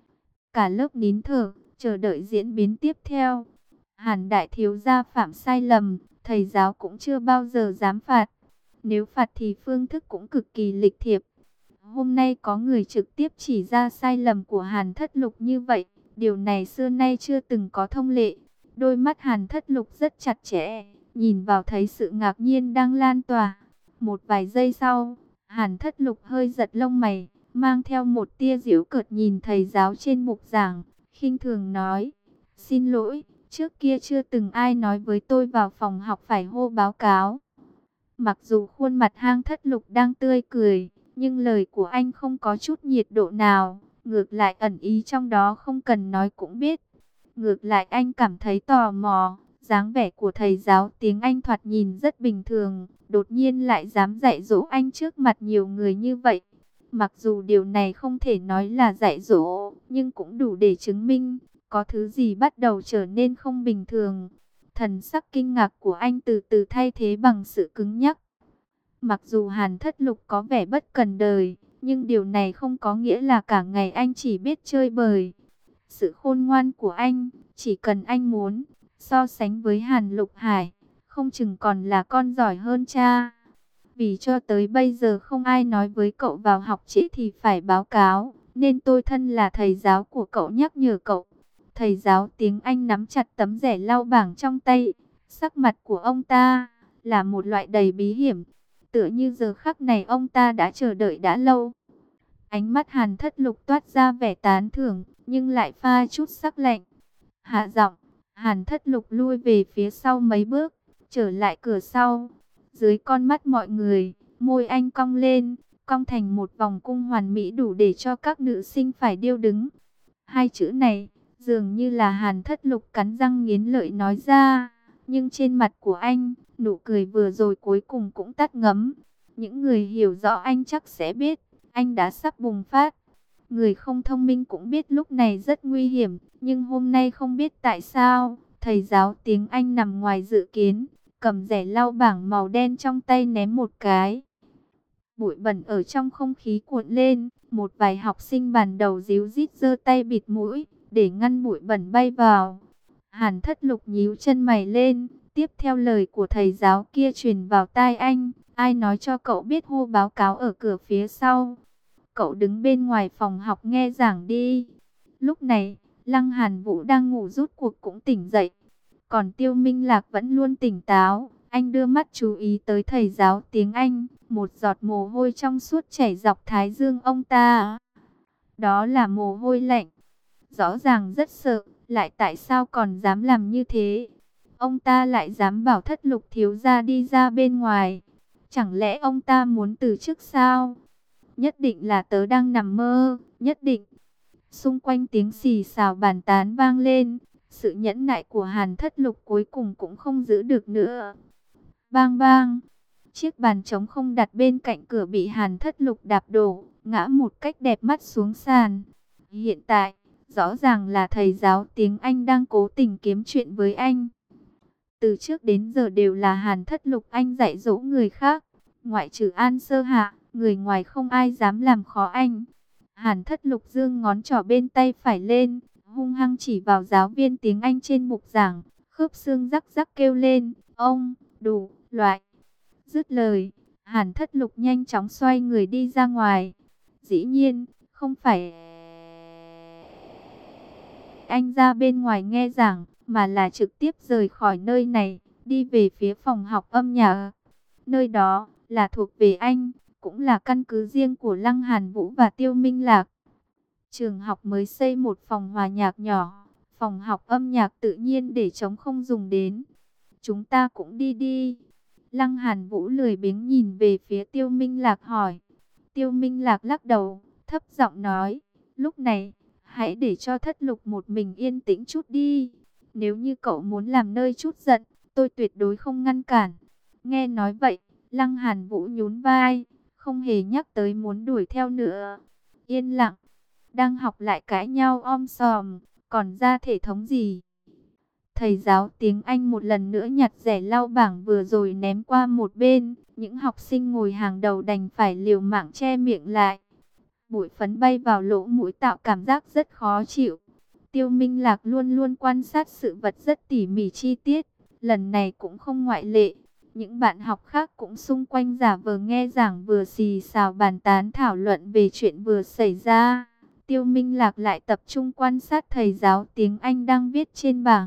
Cả lớp nín thở, chờ đợi diễn biến tiếp theo. Hàn đại thiếu gia phạm sai lầm, thầy giáo cũng chưa bao giờ dám phạt. Nếu phạt thì phương thức cũng cực kỳ lịch thiệp. Hôm nay có người trực tiếp chỉ ra sai lầm của Hàn Thất Lục như vậy. Điều này xưa nay chưa từng có thông lệ. Đôi mắt Hàn Thất Lục rất chặt chẽ, nhìn vào thấy sự ngạc nhiên đang lan tỏa. Một vài giây sau, Hàn Thất Lục hơi giật lông mày, mang theo một tia giễu cợt nhìn thầy giáo trên bục giảng, khinh thường nói, xin lỗi, trước kia chưa từng ai nói với tôi vào phòng học phải hô báo cáo. Mặc dù khuôn mặt Hàn Thất Lục đang tươi cười, nhưng lời của anh không có chút nhiệt độ nào, ngược lại ẩn ý trong đó không cần nói cũng biết. Ngược lại anh cảm thấy tò mò, dáng vẻ của thầy giáo tiếng Anh thoạt nhìn rất bình thường, đột nhiên lại dám dạy dỗ anh trước mặt nhiều người như vậy. Mặc dù điều này không thể nói là dạy dỗ, nhưng cũng đủ để chứng minh, có thứ gì bắt đầu trở nên không bình thường. Thần sắc kinh ngạc của anh từ từ thay thế bằng sự cứng nhắc. Mặc dù Hàn Thất Lục có vẻ bất cần đời, nhưng điều này không có nghĩa là cả ngày anh chỉ biết chơi bời. Sự khôn ngoan của anh, chỉ cần anh muốn, so sánh với Hàn Lục Hải, không chừng còn là con giỏi hơn cha. Vì cho tới bây giờ không ai nói với cậu vào học trễ thì phải báo cáo, nên tôi thân là thầy giáo của cậu nhắc nhở cậu. Thầy giáo tiếng Anh nắm chặt tấm rẻ lau bảng trong tay, sắc mặt của ông ta là một loại đầy bí hiểm, tựa như giờ khắc này ông ta đã chờ đợi đã lâu. Ánh mắt Hàn Thất Lục toát ra vẻ tán thưởng, nhưng lại pha chút sắc lạnh. Hạ giọng, Hàn Thất Lục lui về phía sau mấy bước, trở lại cửa sau. Dưới con mắt mọi người, môi anh cong lên, cong thành một vòng cung hoàn mỹ đủ để cho các nữ sinh phải điêu đứng. Hai chữ này, dường như là Hàn Thất Lục cắn răng nghiến lợi nói ra, nhưng trên mặt của anh, nụ cười vừa rồi cuối cùng cũng tắt ngấm. Những người hiểu rõ anh chắc sẽ biết, anh đã sắp bùng phát. Người không thông minh cũng biết lúc này rất nguy hiểm, nhưng hôm nay không biết tại sao, thầy giáo tiếng Anh nằm ngoài dự kiến, cầm rẻ lau bảng màu đen trong tay ném một cái. Bụi bẩn ở trong không khí cuộn lên, một vài học sinh bàn đầu díu dít giơ tay bịt mũi, để ngăn bụi bẩn bay vào. Hàn Thất Lục nhíu chân mày lên, tiếp theo lời của thầy giáo kia truyền vào tai anh, ai nói cho cậu biết hô báo cáo ở cửa phía sau. Cậu đứng bên ngoài phòng học nghe giảng đi. Lúc này, Lăng Hàn Vũ đang ngủ rút cuộc cũng tỉnh dậy. Còn Tiêu Minh Lạc vẫn luôn tỉnh táo. Anh đưa mắt chú ý tới thầy giáo tiếng Anh. Một giọt mồ hôi trong suốt chảy dọc thái dương ông ta. Đó là mồ hôi lạnh. Rõ ràng rất sợ, lại tại sao còn dám làm như thế? Ông ta lại dám bảo Thất Lục thiếu gia đi ra bên ngoài. Chẳng lẽ ông ta muốn từ chức sao? Nhất định là tớ đang nằm mơ, nhất định. Xung quanh tiếng xì xào bàn tán vang lên. Sự nhẫn nại của Hàn Thất Lục cuối cùng cũng không giữ được nữa. Bang bang. Chiếc bàn trống không đặt bên cạnh cửa bị Hàn Thất Lục đạp đổ, ngã một cách đẹp mắt xuống sàn. Hiện tại, rõ ràng là thầy giáo tiếng Anh đang cố tình kiếm chuyện với anh. Từ trước đến giờ đều là Hàn Thất Lục anh dạy dỗ người khác. Ngoại trừ An Sơ Hạ, người ngoài không ai dám làm khó anh. Hàn Thất Lục giương ngón trỏ bên tay phải lên, hung hăng chỉ vào giáo viên tiếng Anh trên bục giảng, khớp xương rắc rắc kêu lên, ông, đủ, loại. Dứt lời, Hàn Thất Lục nhanh chóng xoay người đi ra ngoài. Dĩ nhiên, không phải anh ra bên ngoài nghe giảng, mà là trực tiếp rời khỏi nơi này, đi về phía phòng học âm nhạc. Nơi đó là thuộc về anh, cũng là căn cứ riêng của Lăng Hàn Vũ và Tiêu Minh Lạc. Trường học mới xây một phòng hòa nhạc nhỏ, phòng học âm nhạc tự nhiên để trống không dùng đến. Chúng ta cũng đi đi. Lăng Hàn Vũ lười biếng nhìn về phía Tiêu Minh Lạc hỏi. Tiêu Minh Lạc lắc đầu, thấp giọng nói, lúc này, hãy để cho Thất Lục một mình yên tĩnh chút đi. Nếu như cậu muốn làm nơi chút giận, tôi tuyệt đối không ngăn cản. Nghe nói vậy, Lăng Hàn Vũ nhún vai, không hề nhắc tới muốn đuổi theo nữa. Yên lặng, đang học lại cãi nhau om sòm, còn ra thể thống gì? Thầy giáo tiếng Anh một lần nữa nhặt rẻ lau bảng vừa rồi ném qua một bên, những học sinh ngồi hàng đầu đành phải liều mạng che miệng lại. Bụi phấn bay vào lỗ mũi tạo cảm giác rất khó chịu. Tiêu Minh Lạc luôn luôn quan sát sự vật rất tỉ mỉ chi tiết, lần này cũng không ngoại lệ. Những bạn học khác cũng xung quanh giả vờ nghe giảng vừa xì xào bàn tán thảo luận về chuyện vừa xảy ra. Tiêu Minh Lạc lại tập trung quan sát thầy giáo tiếng Anh đang viết trên bảng.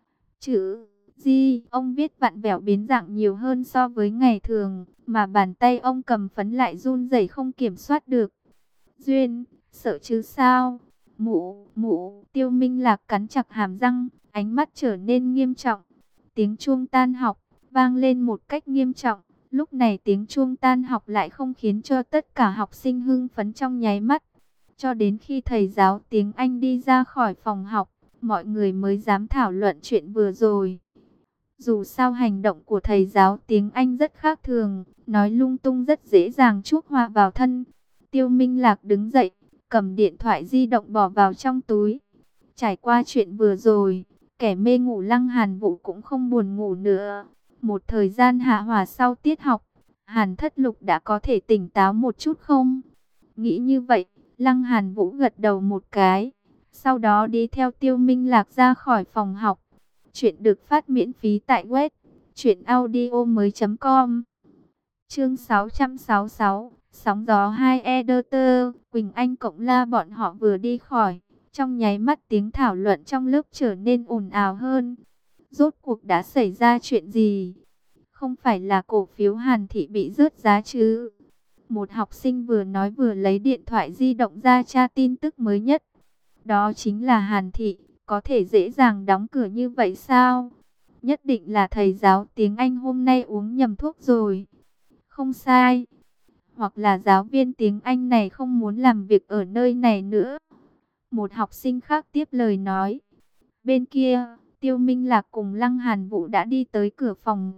Chữ Di, ông viết vặn vẹo biến dạng nhiều hơn so với ngày thường, mà bàn tay ông cầm phấn lại run rẩy không kiểm soát được. Duyên, sợ chứ sao? Mụ, Tiêu Minh Lạc cắn chặt hàm răng, ánh mắt trở nên nghiêm trọng. Tiếng chuông tan học vang lên một cách nghiêm trọng. Lúc này tiếng chuông tan học lại không khiến cho tất cả học sinh hưng phấn trong nháy mắt. Cho đến khi thầy giáo tiếng Anh đi ra khỏi phòng học, mọi người mới dám thảo luận chuyện vừa rồi. Dù sao hành động của thầy giáo tiếng Anh rất khác thường, nói lung tung rất dễ dàng chuốc họa vào thân. Tiêu Minh Lạc đứng dậy, cầm điện thoại di động bỏ vào trong túi. Trải qua chuyện vừa rồi, kẻ mê ngủ Lăng Hàn Vũ cũng không buồn ngủ nữa. Một thời gian hạ hỏa sau tiết học, Hàn Thất Lục đã có thể tỉnh táo một chút không? Nghĩ như vậy, Lăng Hàn Vũ gật đầu một cái. Sau đó đi theo Tiêu Minh Lạc ra khỏi phòng học. Chuyện được phát miễn phí tại web truyệnaudiomoi.com. Chương 666, sóng gió 2 Editor, Quỳnh Anh cộng La bọn họ vừa đi khỏi, trong nháy mắt tiếng thảo luận trong lớp trở nên ồn ào hơn. Rốt cuộc đã xảy ra chuyện gì? Không phải là cổ phiếu Hàn Thị bị rớt giá chứ? Một học sinh vừa nói vừa lấy điện thoại di động ra tra tin tức mới nhất. Đó chính là Hàn Thị, có thể dễ dàng đóng cửa như vậy sao? Nhất định là thầy giáo tiếng Anh hôm nay uống nhầm thuốc rồi. Không sai. hoặc là giáo viên tiếng Anh này không muốn làm việc ở nơi này nữa. Một học sinh khác tiếp lời nói. Bên kia, Tiêu Minh Lạc cùng Lăng Hàn Vũ đã đi tới cửa phòng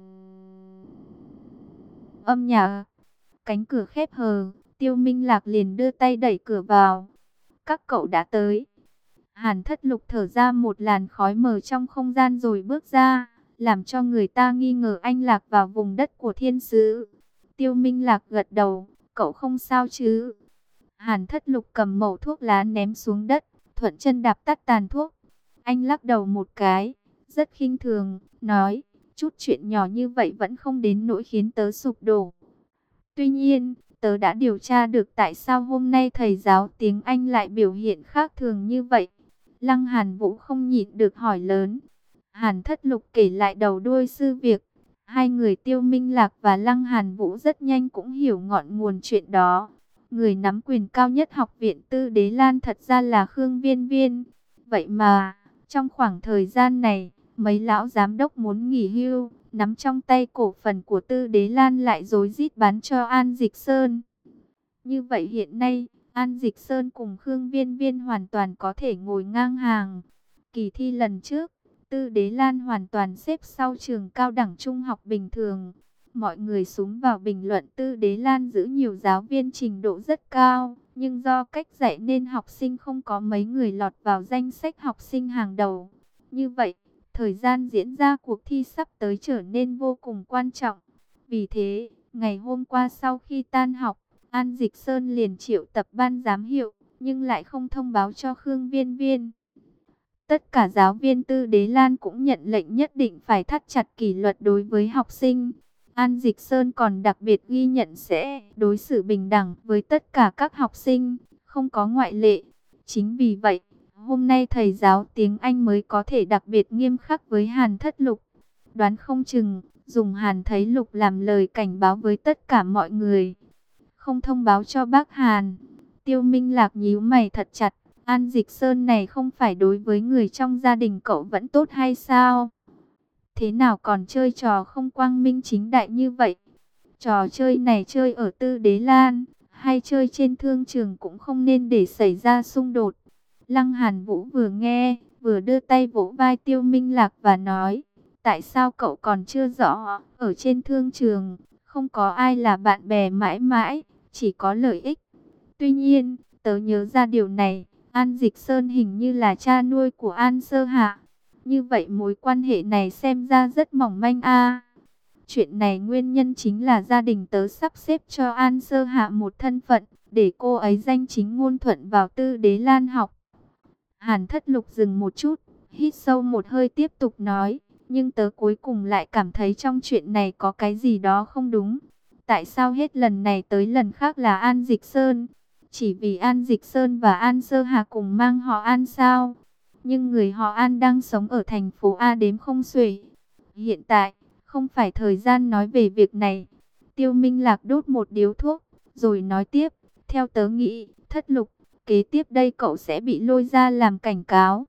âm nhạc. Cánh cửa khép hờ, Tiêu Minh Lạc liền đưa tay đẩy cửa vào. Các cậu đã tới. Hàn Thất Lục thở ra một làn khói mờ trong không gian rồi bước ra, làm cho người ta nghi ngờ anh lạc vào vùng đất của thiên sứ. Tiêu Minh Lạc gật đầu, cậu không sao chứ? Hàn Thất Lục cầm mẩu thuốc lá ném xuống đất, thuận chân đạp tắt tàn thuốc. Anh lắc đầu một cái, rất khinh thường, nói, chút chuyện nhỏ như vậy vẫn không đến nỗi khiến tớ sụp đổ. Tuy nhiên, tớ đã điều tra được tại sao hôm nay thầy giáo tiếng Anh lại biểu hiện khác thường như vậy. Lăng Hàn Vũ không nhịn được hỏi lớn. Hàn Thất Lục kể lại đầu đuôi sự việc. Hai người Tiêu Minh Lạc và Lăng Hàn Vũ rất nhanh cũng hiểu ngọn nguồn chuyện đó. Người nắm quyền cao nhất học viện Tư Đế Lan thật ra là Khương Viên Viên. Vậy mà, trong khoảng thời gian này, mấy lão giám đốc muốn nghỉ hưu, nắm trong tay cổ phần của Tư Đế Lan lại rối rít bán cho An Dịch Sơn. Như vậy hiện nay, An Dịch Sơn cùng Khương Viên Viên hoàn toàn có thể ngồi ngang hàng. Kỳ thi lần trước, Tư Đế Lan hoàn toàn xếp sau trường cao đẳng trung học bình thường. Mọi người xúm vào bình luận Tư Đế Lan giữ nhiều giáo viên trình độ rất cao, nhưng do cách dạy nên học sinh không có mấy người lọt vào danh sách học sinh hàng đầu. Như vậy, thời gian diễn ra cuộc thi sắp tới trở nên vô cùng quan trọng. Vì thế, ngày hôm qua sau khi tan học, An Dịch Sơn liền triệu tập ban giám hiệu, nhưng lại không thông báo cho Khương Viên Viên. Tất cả giáo viên Tư Đế Lan cũng nhận lệnh nhất định phải thắt chặt kỷ luật đối với học sinh. An Dịch Sơn còn đặc biệt ghi nhận sẽ đối xử bình đẳng với tất cả các học sinh, không có ngoại lệ. Chính vì vậy, hôm nay thầy giáo tiếng Anh mới có thể đặc biệt nghiêm khắc với Hàn Thất Lục. Đoán không chừng, dùng Hàn Thấy Lục làm lời cảnh báo với tất cả mọi người. Không thông báo cho bác Hàn. Tiêu Minh Lạc nhíu mày thật chặt. An Dịch Sơn này không phải đối với người trong gia đình cậu vẫn tốt hay sao? Thế nào còn chơi trò không quang minh chính đại như vậy? Trò chơi này chơi ở Tư Đế Lan, hay chơi trên thương trường cũng không nên để xảy ra xung đột. Lăng Hàn Vũ vừa nghe, vừa đưa tay vỗ vai Tiêu Minh Lạc và nói, tại sao cậu còn chưa rõ, ở trên thương trường, không có ai là bạn bè mãi mãi, chỉ có lợi ích. Tuy nhiên, tớ nhớ ra điều này, An Dịch Sơn hình như là cha nuôi của An Sơ Hạ. Như vậy mối quan hệ này xem ra rất mỏng manh a. Chuyện này nguyên nhân chính là gia đình tớ sắp xếp cho An Sơ Hạ một thân phận, để cô ấy danh chính ngôn thuận vào Tư Đế Lan học. Hàn Thất Lục dừng một chút, hít sâu một hơi tiếp tục nói, nhưng tớ cuối cùng lại cảm thấy trong chuyện này có cái gì đó không đúng. Tại sao hết lần này tới lần khác là An Dịch Sơn? Chỉ vì An Dịch Sơn và An Sơ Hà cùng mang họ An sao? Nhưng người họ An đang sống ở thành phố A đếm không xuể. Hiện tại, không phải thời gian nói về việc này. Tiêu Minh Lạc đốt một điếu thuốc, rồi nói tiếp. Theo tớ nghĩ, Thất Lục, kế tiếp đây cậu sẽ bị lôi ra làm cảnh cáo.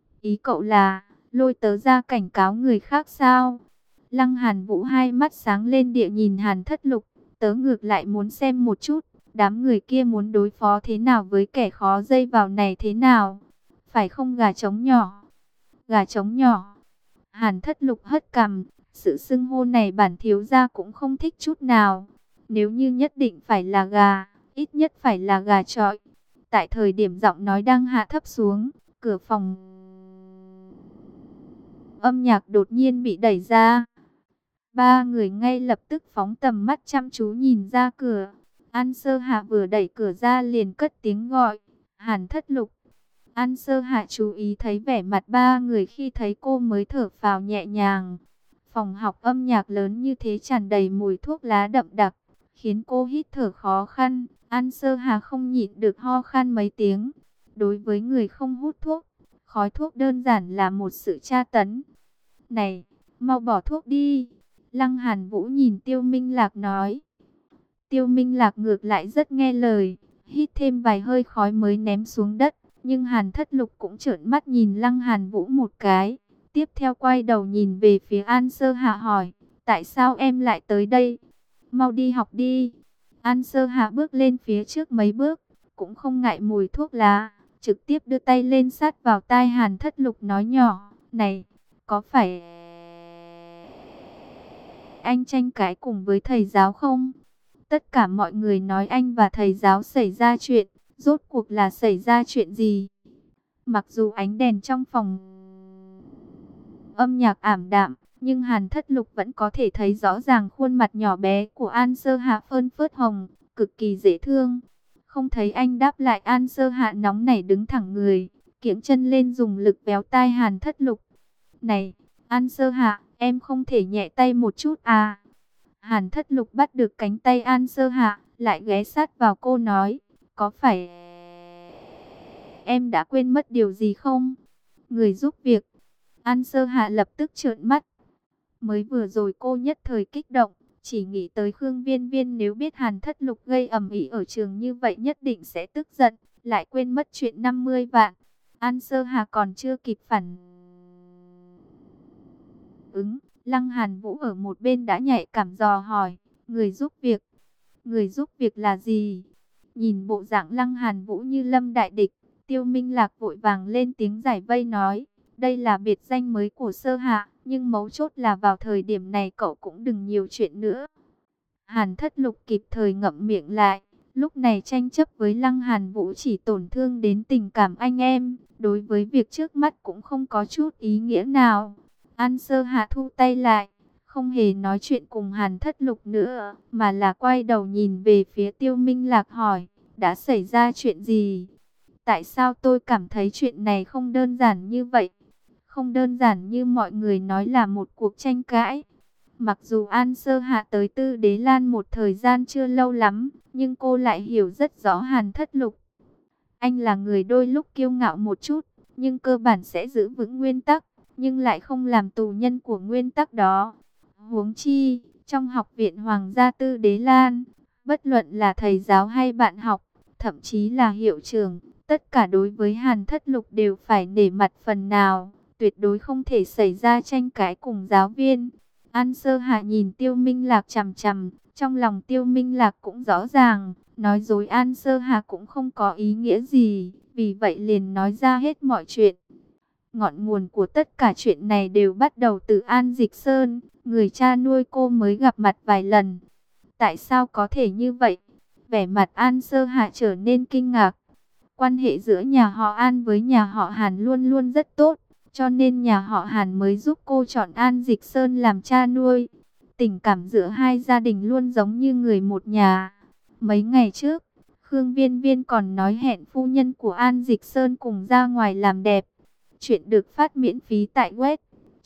Ý cậu là, lôi tớ ra cảnh cáo người khác sao? Lăng Hàn Vũ hai mắt sáng lên địa nhìn Hàn Thất Lục. Tớ ngược lại muốn xem một chút, đám người kia muốn đối phó thế nào với kẻ khó dây vào này thế nào? Phải không gà trống nhỏ? Gà trống nhỏ. Hàn Thất Lục hất cằm, sự xưng hô này bản thiếu gia cũng không thích chút nào. Nếu như nhất định phải là gà, ít nhất phải là gà chọi. Tại thời điểm giọng nói đang hạ thấp xuống, cửa phòng âm nhạc đột nhiên bị đẩy ra. Ba người ngay lập tức phóng tầm mắt chăm chú nhìn ra cửa. An Sơ Hạ vừa đẩy cửa ra liền cất tiếng gọi, Hàn Thất Lục. An Sơ Hạ chú ý thấy vẻ mặt ba người khi thấy cô mới thở phào nhẹ nhàng. Phòng học âm nhạc lớn như thế tràn đầy mùi thuốc lá đậm đặc, khiến cô hít thở khó khăn. An Sơ Hạ không nhịn được ho khan mấy tiếng. Đối với người không hút thuốc, khói thuốc đơn giản là một sự tra tấn. Này, mau bỏ thuốc đi. Lăng Hàn Vũ nhìn Tiêu Minh Lạc nói. Tiêu Minh Lạc ngược lại rất nghe lời, hít thêm vài hơi khói mới ném xuống đất. Nhưng Hàn Thất Lục cũng trợn mắt nhìn Lăng Hàn Vũ một cái. Tiếp theo quay đầu nhìn về phía An Sơ Hạ hỏi, tại sao em lại tới đây? Mau đi học đi. An Sơ Hạ bước lên phía trước mấy bước, cũng không ngại mùi thuốc lá, trực tiếp đưa tay lên sát vào tai Hàn Thất Lục nói nhỏ, này, có phải anh tranh cãi cùng với thầy giáo không? Tất cả mọi người nói anh và thầy giáo xảy ra chuyện, rốt cuộc là xảy ra chuyện gì? Mặc dù ánh đèn trong phòng âm nhạc ảm đạm, nhưng Hàn Thất Lục vẫn có thể thấy rõ ràng khuôn mặt nhỏ bé của An Sơ Hạ phơn phớt hồng, cực kỳ dễ thương. Không thấy anh đáp lại, An Sơ Hạ nóng nảy đứng thẳng người, kiễng chân lên dùng lực véo tai Hàn Thất Lục. Này, An Sơ Hạ, em không thể nhẹ tay một chút à? Hàn Thất Lục bắt được cánh tay An Sơ Hạ, lại ghé sát vào cô nói, có phải em đã quên mất điều gì không? Người giúp việc. An Sơ Hạ lập tức trợn mắt. Mới vừa rồi cô nhất thời kích động, chỉ nghĩ tới Khương Viên Viên nếu biết Hàn Thất Lục gây ầm ĩ ở trường như vậy nhất định sẽ tức giận, lại quên mất chuyện 50 vạn. An Sơ Hạ còn chưa kịp phản ứng, Lăng Hàn Vũ ở một bên đã nhạy cảm dò hỏi, người giúp việc. Người giúp việc là gì? Nhìn bộ dạng Lăng Hàn Vũ như lâm đại địch, Tiêu Minh Lạc vội vàng lên tiếng giải vây nói, đây là biệt danh mới của Sơ Hạ, nhưng mấu chốt là vào thời điểm này cậu cũng đừng nhiều chuyện nữa. Hàn Thất Lục kịp thời ngậm miệng lại, lúc này tranh chấp với Lăng Hàn Vũ chỉ tổn thương đến tình cảm anh em, đối với việc trước mắt cũng không có chút ý nghĩa nào. An Sơ Hạ thu tay lại, không hề nói chuyện cùng Hàn Thất Lục nữa, mà là quay đầu nhìn về phía Tiêu Minh Lạc hỏi, đã xảy ra chuyện gì? Tại sao tôi cảm thấy chuyện này không đơn giản như vậy? Không đơn giản như mọi người nói là một cuộc tranh cãi. Mặc dù An Sơ Hạ tới Tư Đế Lan một thời gian chưa lâu lắm, nhưng cô lại hiểu rất rõ Hàn Thất Lục. Anh là người đôi lúc kiêu ngạo một chút, nhưng cơ bản sẽ giữ vững nguyên tắc, nhưng lại không làm tù nhân của nguyên tắc đó. Huống chi, trong học viện Hoàng gia Tư Đế Lan, bất luận là thầy giáo hay bạn học, thậm chí là hiệu trưởng, tất cả đối với Hàn Thất Lục đều phải nể mặt phần nào, tuyệt đối không thể xảy ra tranh cãi cùng giáo viên. An Sơ Hạ nhìn Tiêu Minh Lạc chằm chằm, trong lòng Tiêu Minh Lạc cũng rõ ràng, nói dối An Sơ Hạ cũng không có ý nghĩa gì, vì vậy liền nói ra hết mọi chuyện. Ngọn nguồn của tất cả chuyện này đều bắt đầu từ An Dịch Sơn, người cha nuôi cô mới gặp mặt vài lần. Tại sao có thể như vậy? Vẻ mặt An Sơ Hạ trở nên kinh ngạc. Quan hệ giữa nhà họ An với nhà họ Hàn luôn luôn rất tốt, cho nên nhà họ Hàn mới giúp cô chọn An Dịch Sơn làm cha nuôi. Tình cảm giữa hai gia đình luôn giống như người một nhà. Mấy ngày trước, Khương Viên Viên còn nói hẹn phu nhân của An Dịch Sơn cùng ra ngoài làm đẹp. Chuyện được phát miễn phí tại web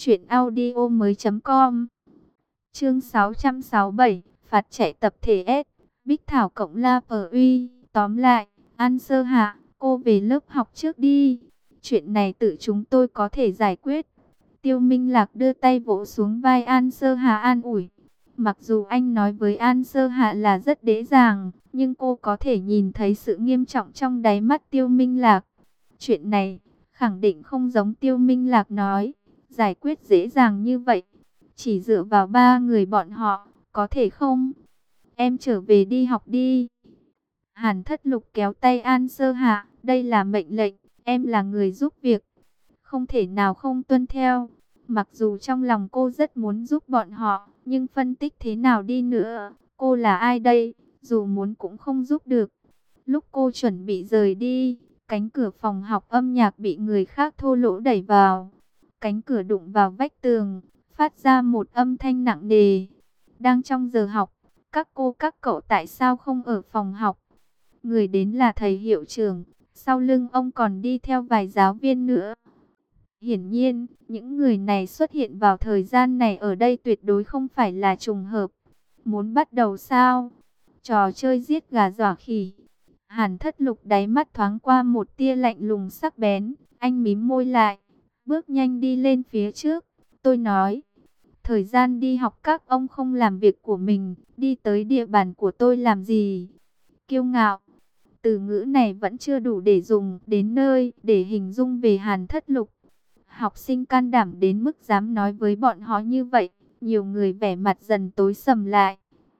truyệnaudiomoi.com. Chương 667, phạt chạy tập thể S, Bích Thảo cộng La Pờ Uy. Tóm lại, An Sơ Hạ, cô về lớp học trước đi. Chuyện này tự chúng tôi có thể giải quyết. Tiêu Minh Lạc đưa tay vỗ xuống vai An Sơ Hạ an ủi. Mặc dù anh nói với An Sơ Hạ là rất dễ dàng, nhưng cô có thể nhìn thấy sự nghiêm trọng trong đáy mắt Tiêu Minh Lạc. Chuyện này khẳng định không giống Tiêu Minh Lạc nói, giải quyết dễ dàng như vậy. Chỉ dựa vào ba người bọn họ, có thể không? Em trở về đi học đi. Hàn Thất Lục kéo tay An Sơ Hạ, đây là mệnh lệnh, em là người giúp việc, không thể nào không tuân theo. Mặc dù trong lòng cô rất muốn giúp bọn họ, nhưng phân tích thế nào đi nữa, cô là ai đây, dù muốn cũng không giúp được. Lúc cô chuẩn bị rời đi, cánh cửa phòng học âm nhạc bị người khác thô lỗ đẩy vào. Cánh cửa đụng vào vách tường, phát ra một âm thanh nặng nề. Đang trong giờ học, các cô các cậu tại sao không ở phòng học? Người đến là thầy hiệu trưởng, sau lưng ông còn đi theo vài giáo viên nữa. Hiển nhiên, những người này xuất hiện vào thời gian này ở đây tuyệt đối không phải là trùng hợp. Muốn bắt đầu sao? Trò chơi giết gà dọa khỉ. Hàn Thất Lục đáy mắt thoáng qua một tia lạnh lùng sắc bén, anh mím môi lại, bước nhanh đi lên phía trước. Tôi nói, thời gian đi học các ông không làm việc của mình, đi tới địa bàn của tôi làm gì? Kiêu ngạo. Từ ngữ này vẫn chưa đủ để dùng đến nơi để hình dung về Hàn Thất Lục. Học sinh can đảm đến mức dám nói với bọn họ như vậy, nhiều người vẻ mặt dần tối sầm lại.